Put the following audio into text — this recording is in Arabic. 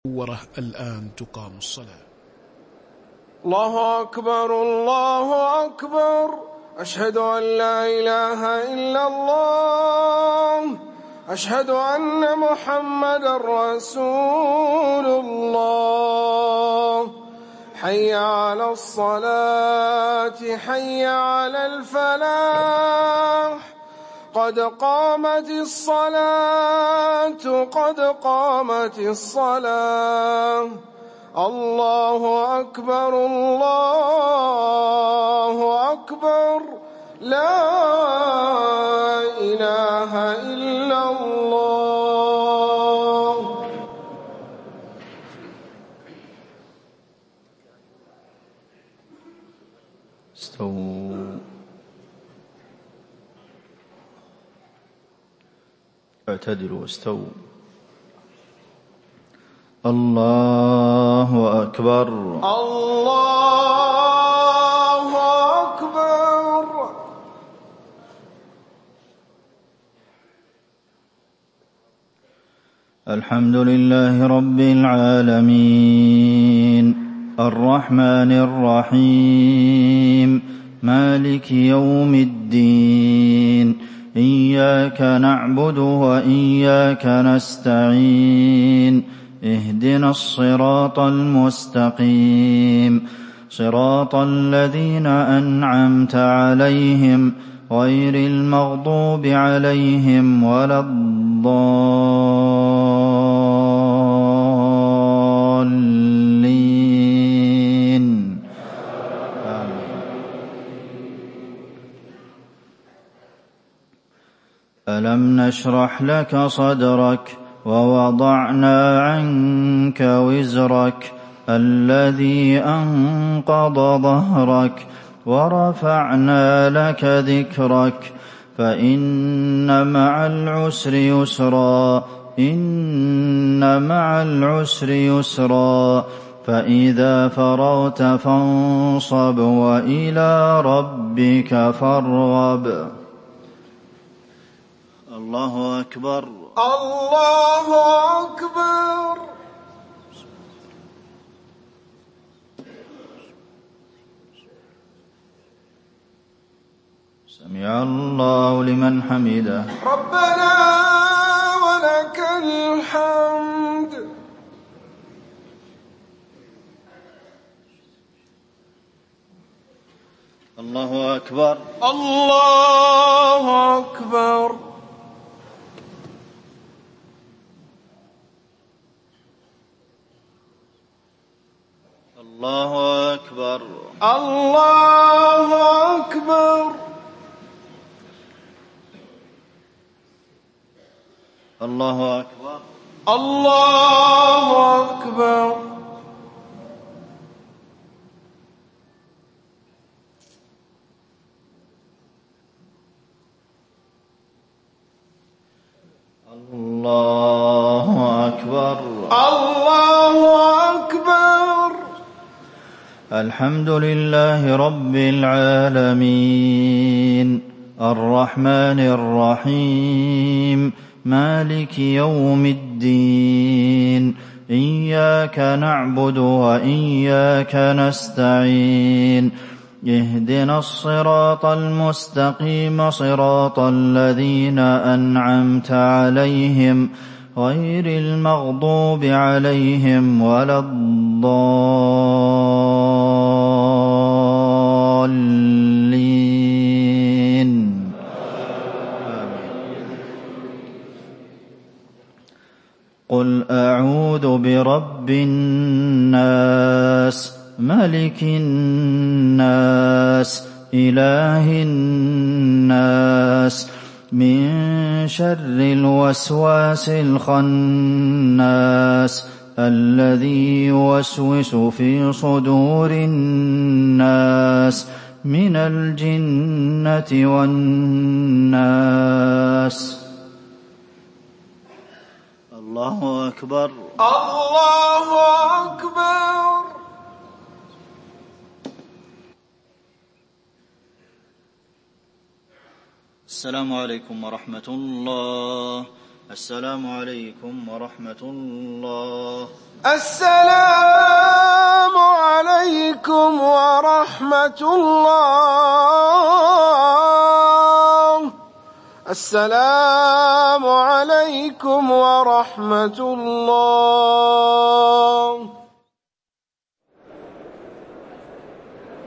الآن تقام الصلاة. الله أكبر الله أكبر، أشهد أن لا إله إلا الله، أشهد أن محمدا رسول الله. حي على الصلاة حي على الفلاح، قد قامت الصلاة قد قامت الصلاة. الله أكبر الله أكبر، لا إله إلا الله. استووا، اعتدلوا واستووا. الله أكبر الله أكبر. الحمد لله رب العالمين، الرحمن الرحيم، مالك يوم الدين. إياك نعبد وإياك نستعين، اهدنا الصراط المستقيم، صراط الذين أنعمت عليهم غير المغضوب عليهم ولا الضالين. ألم نشرح لك صدرك ووضعنا عنك وزرك الذي أنقض ظهرك ورفعنا لك ذكرك، فإن مع العسر يسرا، إن مع العسر يسرا، فإذا فرغت فانصب وإلى ربك فارغب. الله أكبر الله أكبر. سمع الله لمن حمده. ربنا ولك الحمد. الله أكبر الله أكبر. الله أكبر الله أكبر. الله أكبر الله أكبر. الله أكبر الله أكبر. الحمد لله رب العالمين، الرحمن الرحيم، مالك يوم الدين. إياك نعبد وإياك نستعين، اهدنا الصراط المستقيم، صراط الذين أنعمت عليهم غير المغضوب عليهم ولا الضالين. قل أعوذ برب الناس، ملك الناس، إله الناس، من شر الوسواس الخناس، الذي يوسوس في صدور الناس من الجنة والناس. الله أكبر الله أكبر. السلام عليكم ورحمة الله السلام عليكم ورحمة الله. السلام عليكم ورحمة الله. السلام عليكم ورحمة الله.